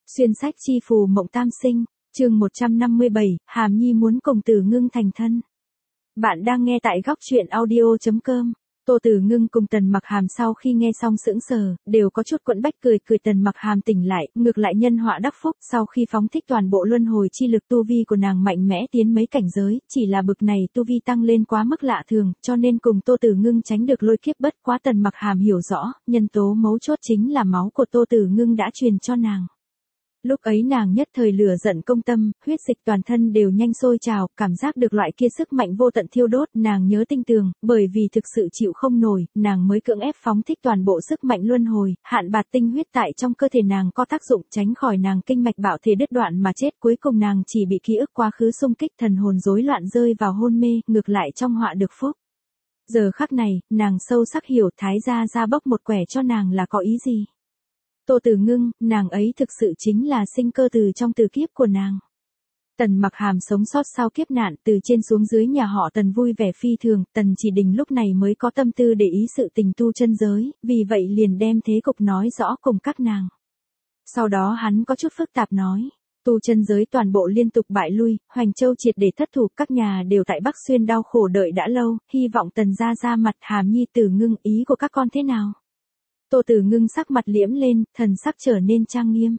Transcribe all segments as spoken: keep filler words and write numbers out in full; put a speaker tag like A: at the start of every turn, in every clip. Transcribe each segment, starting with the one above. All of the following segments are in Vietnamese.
A: Xuyên sách chi phù mộng tam sinh, chương một trăm năm mươi bảy, Hàm Nhi muốn cùng Từ Ngưng thành thân. Bạn đang nghe tại góc truyện audio chấm com. Tô Từ Ngưng cùng Tần Mặc Hàm sau khi nghe xong sững sờ, đều có chút quẫn bách cười cười. Tần Mặc Hàm tỉnh lại, ngược lại nhân họa đắc phúc, sau khi phóng thích toàn bộ luân hồi chi lực tu vi của nàng mạnh mẽ tiến mấy cảnh giới, chỉ là bực này tu vi tăng lên quá mức lạ thường, cho nên cùng Tô Từ Ngưng tránh được lôi kiếp. Bất quá Tần Mặc Hàm hiểu rõ, nhân tố mấu chốt chính là máu của Tô Từ Ngưng đã truyền cho nàng. Lúc ấy nàng nhất thời lửa giận công tâm, huyết dịch toàn thân đều nhanh sôi trào, cảm giác được loại kia sức mạnh vô tận thiêu đốt, nàng nhớ tinh tường, bởi vì thực sự chịu không nổi, nàng mới cưỡng ép phóng thích toàn bộ sức mạnh luân hồi, hạn bạt tinh huyết tại trong cơ thể nàng có tác dụng tránh khỏi nàng kinh mạch bạo thể đứt đoạn mà chết. Cuối cùng nàng chỉ bị ký ức quá khứ xung kích, thần hồn rối loạn rơi vào hôn mê, ngược lại trong họa được phúc. Giờ khắc này, nàng sâu sắc hiểu Thái gia gia bốc một quẻ cho nàng là có ý gì. Tô Từ Ngưng, nàng ấy thực sự chính là sinh cơ từ trong từ kiếp của nàng. Tần Mặc Hàm sống sót sau kiếp nạn, từ trên xuống dưới nhà họ Tần vui vẻ phi thường, Tần Chỉ Đình lúc này mới có tâm tư để ý sự tình tu chân giới, vì vậy liền đem thế cục nói rõ cùng các nàng. Sau đó hắn có chút phức tạp nói, tu chân giới toàn bộ liên tục bại lui, Hoành Châu triệt để thất thủ, các nhà đều tại Bắc Xuyên đau khổ đợi đã lâu, hy vọng Tần gia ra mặt. Hàm Nhi Từ Ngưng, ý của các con thế nào? Tô Từ Ngưng sắc mặt liễm lên, thần sắc trở nên trang nghiêm.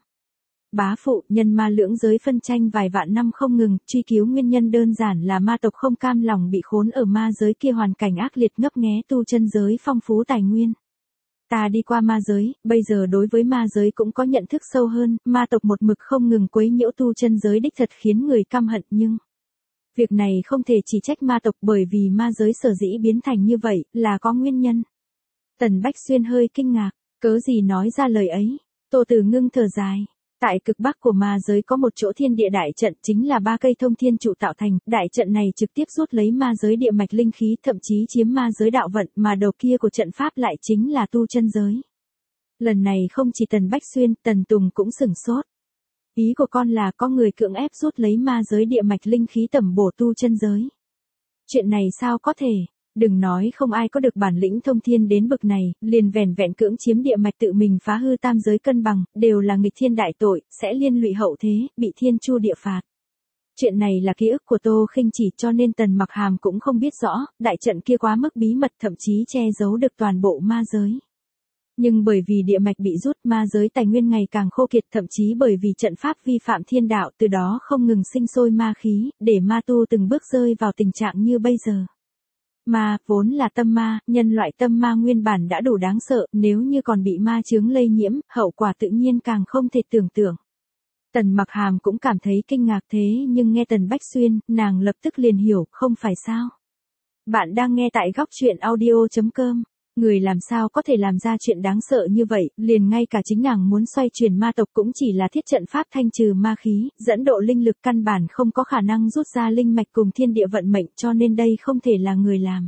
A: Bá phụ, nhân ma lưỡng giới phân tranh vài vạn năm không ngừng, truy cứu nguyên nhân đơn giản là ma tộc không cam lòng bị khốn ở ma giới kia, hoàn cảnh ác liệt ngấp nghé tu chân giới phong phú tài nguyên. Ta đi qua ma giới, bây giờ đối với ma giới cũng có nhận thức sâu hơn, ma tộc một mực không ngừng quấy nhiễu tu chân giới đích thật khiến người căm hận, nhưng việc này không thể chỉ trách ma tộc, bởi vì ma giới sở dĩ biến thành như vậy, là có nguyên nhân. Tần Bách Xuyên hơi kinh ngạc, cớ gì nói ra lời ấy. Tô Từ Ngưng thở dài, tại cực bắc của ma giới có một chỗ thiên địa đại trận, chính là ba cây thông thiên trụ tạo thành, đại trận này trực tiếp rút lấy ma giới địa mạch linh khí, thậm chí chiếm ma giới đạo vận, mà đầu kia của trận pháp lại chính là tu chân giới. Lần này không chỉ Tần Bách Xuyên, Tần Tùng cũng sửng sốt. Ý của con là có người cưỡng ép rút lấy ma giới địa mạch linh khí tẩm bổ tu chân giới. Chuyện này sao có thể? Đừng nói không ai có được bản lĩnh thông thiên đến bực này, liền vẻn vẹn cưỡng chiếm địa mạch tự mình phá hư tam giới cân bằng, đều là nghịch thiên đại tội, sẽ liên lụy hậu thế, bị thiên chu địa phạt. Chuyện này là ký ức của Tô Khinh Chỉ, cho nên Tần Mặc Hàm cũng không biết rõ, đại trận kia quá mức bí mật, thậm chí che giấu được toàn bộ ma giới. Nhưng bởi vì địa mạch bị rút, ma giới tài nguyên ngày càng khô kiệt, thậm chí bởi vì trận pháp vi phạm thiên đạo, từ đó không ngừng sinh sôi ma khí, để ma tu từng bước rơi vào tình trạng như bây giờ. Ma, vốn là tâm ma, nhân loại tâm ma nguyên bản đã đủ đáng sợ, nếu như còn bị ma chướng lây nhiễm, hậu quả tự nhiên càng không thể tưởng tượng. Tần Mặc Hàm cũng cảm thấy kinh ngạc, thế nhưng nghe Tần Bách Xuyên, nàng lập tức liền hiểu, không phải sao. Bạn đang nghe tại góc truyện audio chấm com. Người làm sao có thể làm ra chuyện đáng sợ như vậy, liền ngay cả chính nàng muốn xoay chuyển ma tộc cũng chỉ là thiết trận pháp thanh trừ ma khí, dẫn độ linh lực, căn bản không có khả năng rút ra linh mạch cùng thiên địa vận mệnh, cho nên đây không thể là người làm.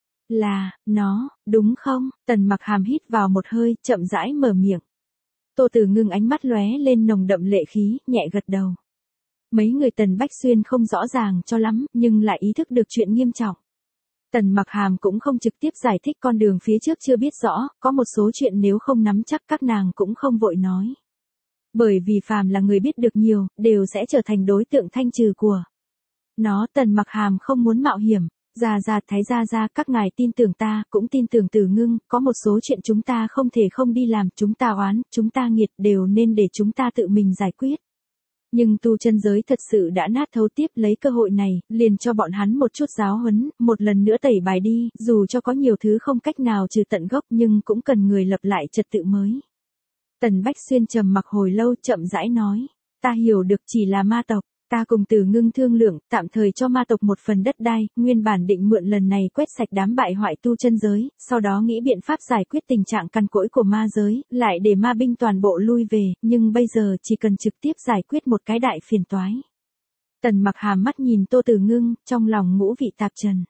A: Là, nó, đúng không? Tần Mặc Hàm hít vào một hơi, chậm rãi mở miệng. Tô Từ Ngưng ánh mắt lóe lên nồng đậm lệ khí, nhẹ gật đầu. Mấy người Tần Bách Xuyên không rõ ràng cho lắm, nhưng lại ý thức được chuyện nghiêm trọng. Tần Mặc Hàm cũng không trực tiếp giải thích con đường phía trước chưa biết rõ, có một số chuyện nếu không nắm chắc các nàng cũng không vội nói. Bởi vì phàm là người biết được nhiều, đều sẽ trở thành đối tượng thanh trừ của nó. Tần Mặc Hàm không muốn mạo hiểm. Gia gia, Thái gia gia, các ngài tin tưởng ta, cũng tin tưởng Từ Ngưng, có một số chuyện chúng ta không thể không đi làm, chúng ta oán, chúng ta nghiệt đều nên để chúng ta tự mình giải quyết. Nhưng tu chân giới thật sự đã nát thấu, tiếp lấy cơ hội này, liền cho bọn hắn một chút giáo huấn, một lần nữa tẩy bài đi, dù cho có nhiều thứ không cách nào trừ tận gốc nhưng cũng cần người lập lại trật tự mới. Tần Bách Xuyên trầm mặc hồi lâu, chậm rãi nói, ta hiểu được, chỉ là ma tộc, ta cùng Từ Ngưng thương lượng, tạm thời cho ma tộc một phần đất đai, nguyên bản định mượn lần này quét sạch đám bại hoại tu chân giới, sau đó nghĩ biện pháp giải quyết tình trạng cằn cỗi của ma giới, lại để ma binh toàn bộ lui về, nhưng bây giờ chỉ cần trực tiếp giải quyết một cái đại phiền toái. Tần Mặc Hàm mắt nhìn Tô Từ Ngưng, trong lòng ngũ vị tạp trần.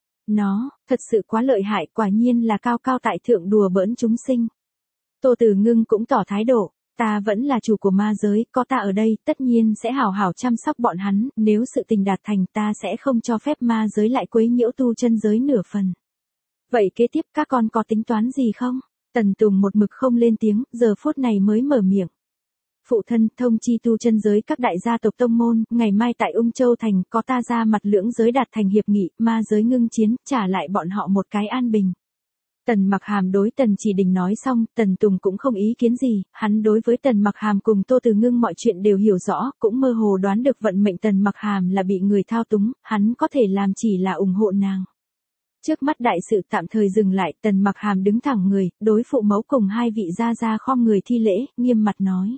A: Nó, thật sự quá lợi hại, quả nhiên là cao cao tại thượng đùa bỡn chúng sinh. Tô Từ Ngưng cũng tỏ thái độ. Ta vẫn là chủ của ma giới, có ta ở đây, tất nhiên sẽ hảo hảo chăm sóc bọn hắn, nếu sự tình đạt thành ta sẽ không cho phép ma giới lại quấy nhiễu tu chân giới nửa phần. Vậy kế tiếp các con có tính toán gì không? Tần Tùng một mực không lên tiếng, giờ phút này mới mở miệng. Phụ thân, thông chi tu chân giới các đại gia tộc tông môn, ngày mai tại Ung Châu Thành, có ta ra mặt lưỡng giới đạt thành hiệp nghị, ma giới ngưng chiến, trả lại bọn họ một cái an bình. Tần Mặc Hàm đối Tần Chỉ Đình nói xong, Tần Tùng cũng không ý kiến gì, hắn đối với Tần Mặc Hàm cùng Tô Từ Ngưng mọi chuyện đều hiểu rõ, cũng mơ hồ đoán được vận mệnh Tần Mặc Hàm là bị người thao túng, hắn có thể làm chỉ là ủng hộ nàng. Trước mắt đại sự tạm thời dừng lại, Tần Mặc Hàm đứng thẳng người, đối phụ mẫu cùng hai vị gia gia khom người thi lễ, nghiêm mặt nói.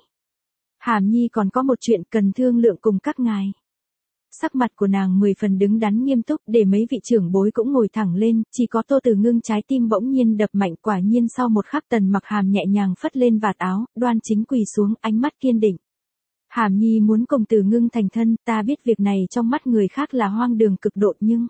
A: Hàm Nhi còn có một chuyện cần thương lượng cùng các ngài. Sắc mặt của nàng mười phần đứng đắn nghiêm túc, để mấy vị trưởng bối cũng ngồi thẳng lên, chỉ có Tô Từ Ngưng trái tim bỗng nhiên đập mạnh, quả nhiên sau một khắc Tần Mặc Hàm nhẹ nhàng phất lên vạt áo, đoan chính quỳ xuống, ánh mắt kiên định. Hàm Nhi muốn cùng Từ Ngưng thành thân, ta biết việc này trong mắt người khác là hoang đường cực độ nhưng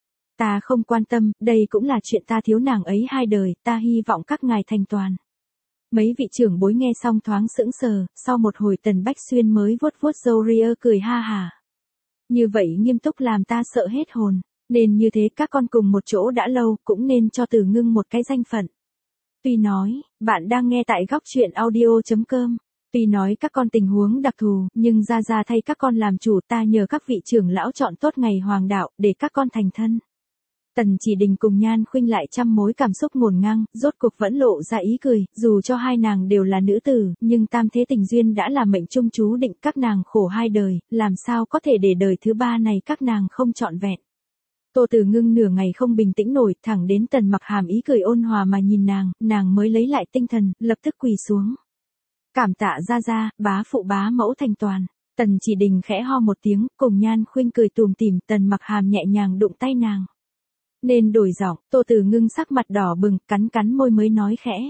A: ta không quan tâm, đây cũng là chuyện ta thiếu nàng ấy hai đời, ta hy vọng các ngài thành toàn. Mấy vị trưởng bối nghe xong thoáng sững sờ, sau một hồi Tần Bách Xuyên mới vuốt vuốt râu ria cười ha hả. Như vậy nghiêm túc làm ta sợ hết hồn, nên như thế các con cùng một chỗ đã lâu, cũng nên cho Từ Ngưng một cái danh phận. Tuy nói, bạn đang nghe tại góc truyện audio chấm com. Tuy nói các con tình huống đặc thù, nhưng ra ra thay các con làm chủ, ta nhờ các vị trưởng lão chọn tốt ngày hoàng đạo, để các con thành thân. Tần Chỉ Đình cùng Nhan Khuynh lại trăm mối cảm xúc ngổn ngang, rốt cuộc vẫn lộ ra ý cười, dù cho hai nàng đều là nữ tử, nhưng tam thế tình duyên đã là mệnh trung chú định, các nàng khổ hai đời, làm sao có thể để đời thứ ba này các nàng không trọn vẹn. Tô Từ Ngưng nửa ngày không bình tĩnh nổi, thẳng đến Tần Mặc Hàm ý cười ôn hòa mà nhìn nàng, nàng mới lấy lại tinh thần, lập tức quỳ xuống. Cảm tạ gia gia, bá phụ bá mẫu thành toàn. Tần Chỉ Đình khẽ ho một tiếng, cùng Nhan Khuynh cười tùm tìm, Tần Mặc Hàm nhẹ nhàng đụng tay nàng. Nên đổi giọng, Tô Từ Ngưng sắc mặt đỏ bừng, cắn cắn môi mới nói khẽ.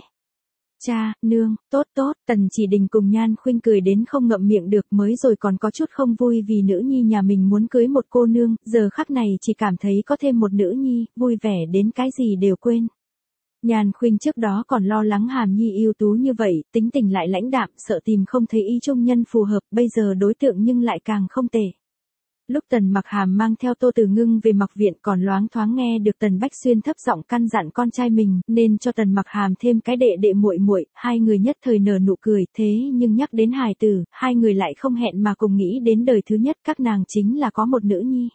A: Cha, nương, tốt tốt, Tần Chỉ Đình cùng Nhan Khuynh cười đến không ngậm miệng được, mới rồi còn có chút không vui vì nữ nhi nhà mình muốn cưới một cô nương, giờ khắc này chỉ cảm thấy có thêm một nữ nhi, vui vẻ đến cái gì đều quên. Nhan Khuynh trước đó còn lo lắng Hàm Nhi ưu tú như vậy, tính tình lại lãnh đạm, sợ tìm không thấy ý trung nhân phù hợp, bây giờ đối tượng nhưng lại càng không tệ. Lúc Tần Mặc Hàm mang theo Tô Từ Ngưng về Mặc viện còn loáng thoáng nghe được Tần Bách Xuyên thấp giọng căn dặn con trai mình, nên cho Tần Mặc Hàm thêm cái đệ đệ muội muội, hai người nhất thời nở nụ cười, thế nhưng nhắc đến hài tử, hai người lại không hẹn mà cùng nghĩ đến đời thứ nhất các nàng chính là có một nữ nhi.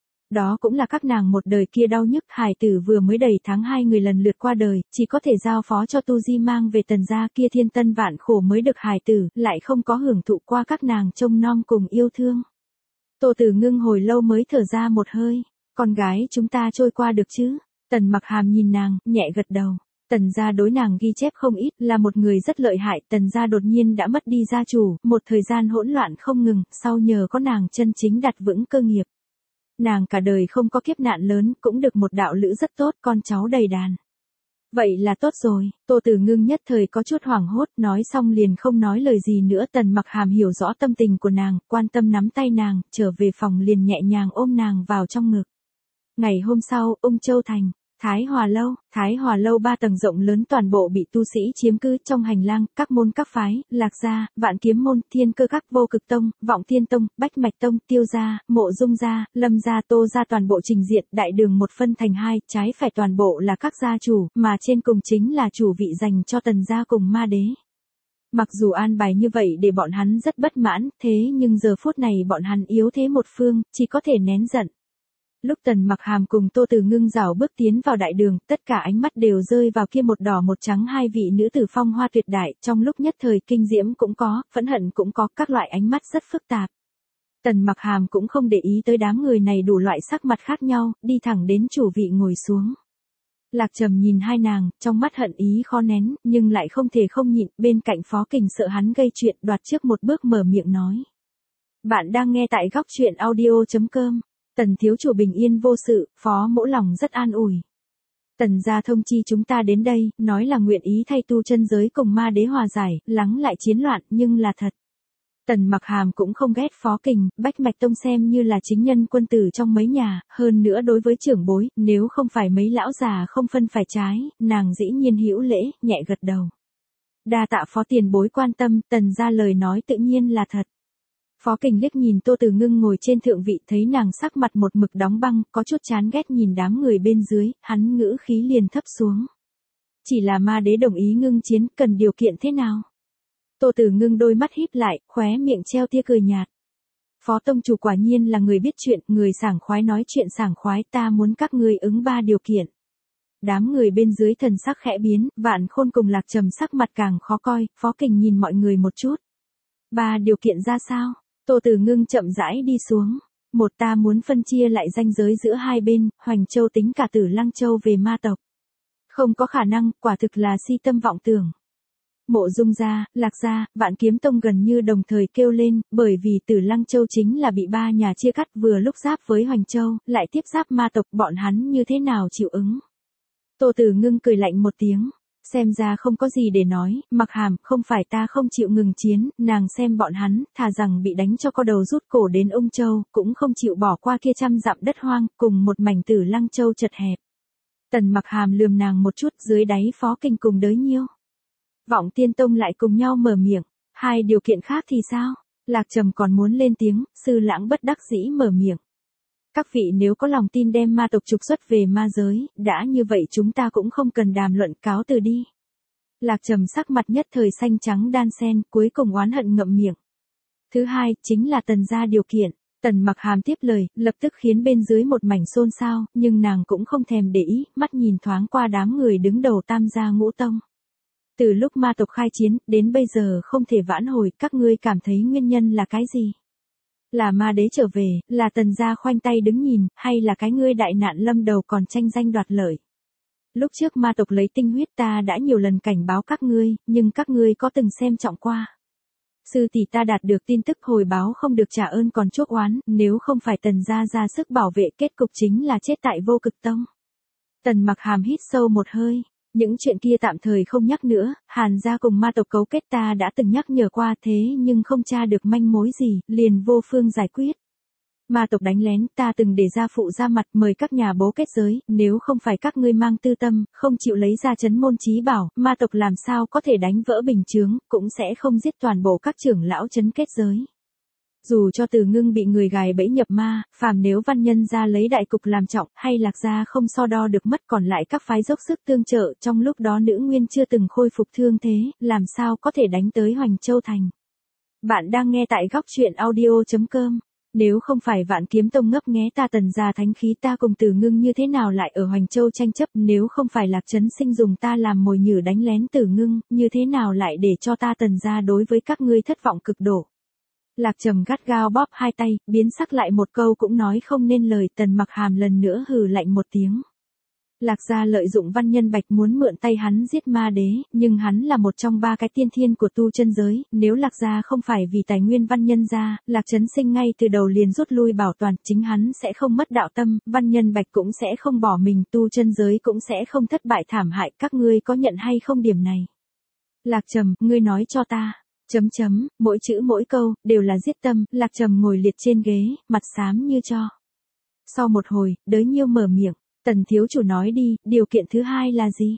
A: Đó cũng là các nàng một đời kia đau nhức, hài tử vừa mới đầy tháng hai người lần lượt qua đời, chỉ có thể giao phó cho Tu Di mang về Tần gia, kia thiên tân vạn khổ mới được hài tử, lại không có hưởng thụ qua các nàng trông nom cùng yêu thương. Tô Từ Ngưng hồi lâu mới thở ra một hơi, con gái chúng ta trôi qua được chứ? Tần Mặc Hàm nhìn nàng, nhẹ gật đầu. Tần gia đối nàng ghi chép không ít, là một người rất lợi hại, Tần gia đột nhiên đã mất đi gia chủ, một thời gian hỗn loạn không ngừng, sau nhờ có nàng chân chính đặt vững cơ nghiệp. Nàng cả đời không có kiếp nạn lớn, cũng được một đạo lữ rất tốt, con cháu đầy đàn. Vậy là tốt rồi, Tô Từ Ngưng nhất thời có chút hoảng hốt, nói xong liền không nói lời gì nữa. Tần Mặc Hàm hiểu rõ tâm tình của nàng, quan tâm nắm tay nàng, trở về phòng liền nhẹ nhàng ôm nàng vào trong ngực. Ngày hôm sau, Ung Châu Thành, Thái Hòa Lâu, Thái Hòa Lâu ba tầng rộng lớn toàn bộ bị tu sĩ chiếm cứ, trong hành lang, các môn các phái, Lạc gia, Vạn Kiếm môn, Thiên Cơ các, Vô Cực tông, Vọng Thiên tông, Bách Mạch tông, Tiêu gia, Mộ Dung gia, Lâm gia, Tô gia toàn bộ trình diện, đại đường một phân thành hai, trái phải toàn bộ là các gia chủ, mà trên cùng chính là chủ vị dành cho Tần gia cùng Ma đế. Mặc dù an bài như vậy để bọn hắn rất bất mãn, thế nhưng giờ phút này bọn hắn yếu thế một phương, chỉ có thể nén giận. Lúc Tần Mặc Hàm cùng Tô Từ Ngưng rảo bước tiến vào đại đường, tất cả ánh mắt đều rơi vào kia một đỏ một trắng hai vị nữ tử phong hoa tuyệt đại, trong lúc nhất thời kinh diễm cũng có, phẫn hận cũng có, các loại ánh mắt rất phức tạp. Tần Mặc Hàm cũng không để ý tới đám người này đủ loại sắc mặt khác nhau, đi thẳng đến chủ vị ngồi xuống. Lạc Trầm nhìn hai nàng, trong mắt hận ý khó nén, nhưng lại không thể không nhịn, bên cạnh Phó Kình sợ hắn gây chuyện, đoạt trước một bước mở miệng nói. Bạn đang nghe tại góc truyện audio chấm com. Tần thiếu chủ bình yên vô sự, Phó mỗ lòng rất an ủi. Tần gia thông chi chúng ta đến đây, nói là nguyện ý thay tu chân giới cùng Ma đế hòa giải, lắng lại chiến loạn, nhưng là thật. Tần Mặc Hàm cũng không ghét Phó Kình, Bách Mạch tông xem như là chính nhân quân tử trong mấy nhà, hơn nữa đối với trưởng bối, nếu không phải mấy lão già không phân phải trái, nàng dĩ nhiên hữu lễ, nhẹ gật đầu. Đa tạ Phó tiền bối quan tâm, Tần gia lời nói tự nhiên là thật. Phó Kình liếc nhìn Tô Từ Ngưng ngồi trên thượng vị, thấy nàng sắc mặt một mực đóng băng, có chút chán ghét nhìn đám người bên dưới, hắn ngữ khí liền thấp xuống. Chỉ là Ma đế đồng ý ngưng chiến, cần điều kiện thế nào? Tô Tử Ngưng đôi mắt híp lại, khóe miệng treo tia cười nhạt. Phó tông chủ quả nhiên là người biết chuyện, người sảng khoái nói chuyện sảng khoái, ta muốn các ngươi ứng ba điều kiện. Đám người bên dưới thần sắc khẽ biến, Vạn Khôn cùng Lạc Trầm sắc mặt càng khó coi, Phó Kình nhìn mọi người một chút. Ba điều kiện ra sao? Tô Tử Ngưng chậm rãi đi xuống. Một, ta muốn phân chia lại ranh giới giữa hai bên, Hoành Châu tính cả Tử Lăng Châu về ma tộc. Không có khả năng, quả thực là si tâm vọng tưởng. Mộ Dung gia, Lạc gia, Vạn Kiếm Tông gần như đồng thời kêu lên, bởi vì Tử Lăng Châu chính là bị ba nhà chia cắt, vừa lúc giáp với Hoành Châu, lại tiếp giáp ma tộc, bọn hắn như thế nào chịu ứng. Tô Tử Ngưng cười lạnh một tiếng, xem ra không có gì để nói, Mặc Hàm, không phải ta không chịu ngừng chiến, nàng xem bọn hắn, thà rằng bị đánh cho co đầu rút cổ đến Ung Châu, cũng không chịu bỏ qua kia trăm dặm đất hoang, cùng một mảnh Tử Lăng Châu chật hẹp. Tần Mặc Hàm lườm nàng một chút, dưới đáy Phó Kình cùng Đới Nhiêu. Vọng Tiên Tông lại cùng nhau mở miệng, hai điều kiện khác thì sao? Lạc Trầm còn muốn lên tiếng, Sư Lãng bất đắc dĩ mở miệng. Các vị nếu có lòng tin đem ma tộc trục xuất về ma giới, đã như vậy chúng ta cũng không cần đàm luận, cáo từ đi. Lạc Trầm sắc mặt nhất thời xanh trắng đan xen, cuối cùng oán hận ngậm miệng. Thứ hai, chính là Tần gia điều kiện. Tần Mặc Hàm tiếp lời, lập tức khiến bên dưới một mảnh xôn xao, nhưng nàng cũng không thèm để ý, mắt nhìn thoáng qua đám người đứng đầu Tam gia Ngũ Tông. Từ lúc ma tộc khai chiến, đến bây giờ không thể vãn hồi, các ngươi cảm thấy nguyên nhân là cái gì? Là ma đế trở về, là Tần gia khoanh tay đứng nhìn, hay là cái ngươi đại nạn lâm đầu còn tranh danh đoạt lợi? Lúc trước ma tộc lấy tinh huyết, ta đã nhiều lần cảnh báo các ngươi, nhưng các ngươi có từng xem trọng qua? Sư tỷ, ta đạt được tin tức hồi báo không được trả ơn còn chuốc oán, nếu không phải Tần gia ra sức bảo vệ, kết cục chính là chết tại Vô Cực Tông. Tần Mặc Hàm hít sâu một hơi. Những chuyện kia tạm thời không nhắc nữa, Hàn gia cùng ma tộc cấu kết ta đã từng nhắc nhở qua, thế nhưng không tra được manh mối gì, liền vô phương giải quyết. Ma tộc đánh lén, ta từng để gia phụ ra mặt mời các nhà bố kết giới, nếu không phải các ngươi mang tư tâm, không chịu lấy ra chấn môn chí bảo, ma tộc làm sao có thể đánh vỡ bình chướng, cũng sẽ không giết toàn bộ các trưởng lão chấn kết giới. Dù cho Từ Ngưng bị người gài bẫy nhập ma, phàm nếu Văn Nhân gia lấy đại cục làm trọng, hay Lạc gia không so đo được mất, còn lại các phái dốc sức tương trợ, trong lúc đó Nữ Nguyên chưa từng khôi phục thương thế, làm sao có thể đánh tới Hoành Châu thành. Bạn đang nghe tại góc truyện audio chấm com. Nếu không phải Vạn Kiếm Tông ngấp nghé ta Tần gia thánh khí, ta cùng Từ Ngưng như thế nào lại ở Hoành Châu tranh chấp, nếu không phải Lạc Trấn Sinh dùng ta làm mồi nhử đánh lén Từ Ngưng, như thế nào lại để cho ta Tần gia đối với các ngươi thất vọng cực độ. Lạc Trầm gắt gao bóp hai tay, biến sắc lại một câu cũng nói không nên lời. Tần Mặc Hàm lần nữa hừ lạnh một tiếng. Lạc gia lợi dụng Văn Nhân Bạch muốn mượn tay hắn giết ma đế, nhưng hắn là một trong ba cái tiên thiên của tu chân giới, nếu Lạc gia không phải vì tài nguyên Văn Nhân gia, Lạc Trấn Sinh ngay từ đầu liền rút lui bảo toàn, chính hắn sẽ không mất đạo tâm, Văn Nhân Bạch cũng sẽ không bỏ mình, tu chân giới cũng sẽ không thất bại thảm hại, các ngươi có nhận hay không điểm này? Lạc Trầm, ngươi nói cho ta. Chấm chấm, mỗi chữ mỗi câu, đều là giết tâm, Lạc Trầm ngồi liệt trên ghế, mặt xám như tro. Sau một hồi, Đới Nhiêu mở miệng, Tần thiếu chủ nói đi, điều kiện thứ hai là gì?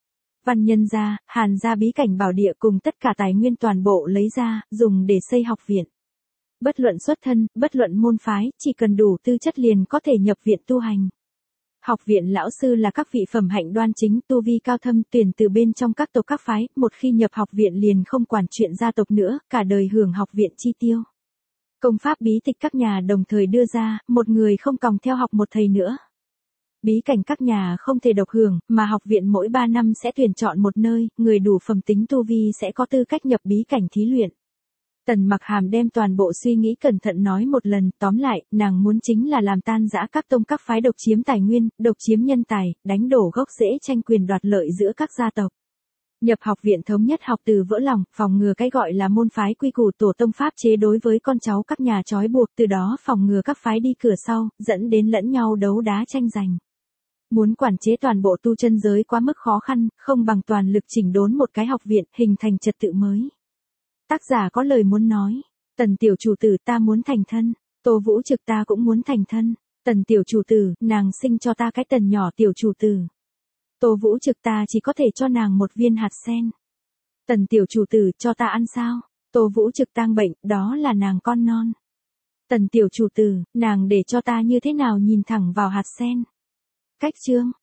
A: Văn Nhân gia, Hàn gia bí cảnh bảo địa cùng tất cả tài nguyên toàn bộ lấy ra, dùng để xây học viện. Bất luận xuất thân, bất luận môn phái, chỉ cần đủ tư chất liền có thể nhập viện tu hành. Học viện lão sư là các vị phẩm hạnh đoan chính, tu vi cao thâm, tuyển từ bên trong các tộc các phái, một khi nhập học viện liền không quản chuyện gia tộc nữa, cả đời hưởng học viện chi tiêu. Công pháp bí tịch các nhà đồng thời đưa ra, một người không còng theo học một thầy nữa. Bí cảnh các nhà không thể độc hưởng, mà học viện mỗi ba năm sẽ tuyển chọn một nơi, người đủ phẩm tính tu vi sẽ có tư cách nhập bí cảnh thí luyện. Tần Mặc Hàm đem toàn bộ suy nghĩ cẩn thận nói một lần, tóm lại, nàng muốn chính là làm tan rã các tông các phái độc chiếm tài nguyên, độc chiếm nhân tài, đánh đổ gốc rễ tranh quyền đoạt lợi giữa các gia tộc. Nhập học viện thống nhất học từ vỡ lòng, phòng ngừa cái gọi là môn phái quy củ tổ tông pháp chế đối với con cháu các nhà trói buộc, từ đó phòng ngừa các phái đi cửa sau, dẫn đến lẫn nhau đấu đá tranh giành. Muốn quản chế toàn bộ tu chân giới quá mức khó khăn, không bằng toàn lực chỉnh đốn một cái học viện, hình thành trật tự mới. Tác giả có lời muốn nói. Tần tiểu chủ tử, ta muốn thành thân. Tô Vũ Trực, ta cũng muốn thành thân. Tần tiểu chủ tử, nàng sinh cho ta cái tần nhỏ tiểu chủ tử. Tô Vũ Trực, ta chỉ có thể cho nàng một viên hạt sen. Tần tiểu chủ tử, cho ta ăn sao? Tô Vũ Trực, tang bệnh, đó là nàng con non. Tần tiểu chủ tử, nàng để cho ta như thế nào nhìn thẳng vào hạt sen? Cách chương.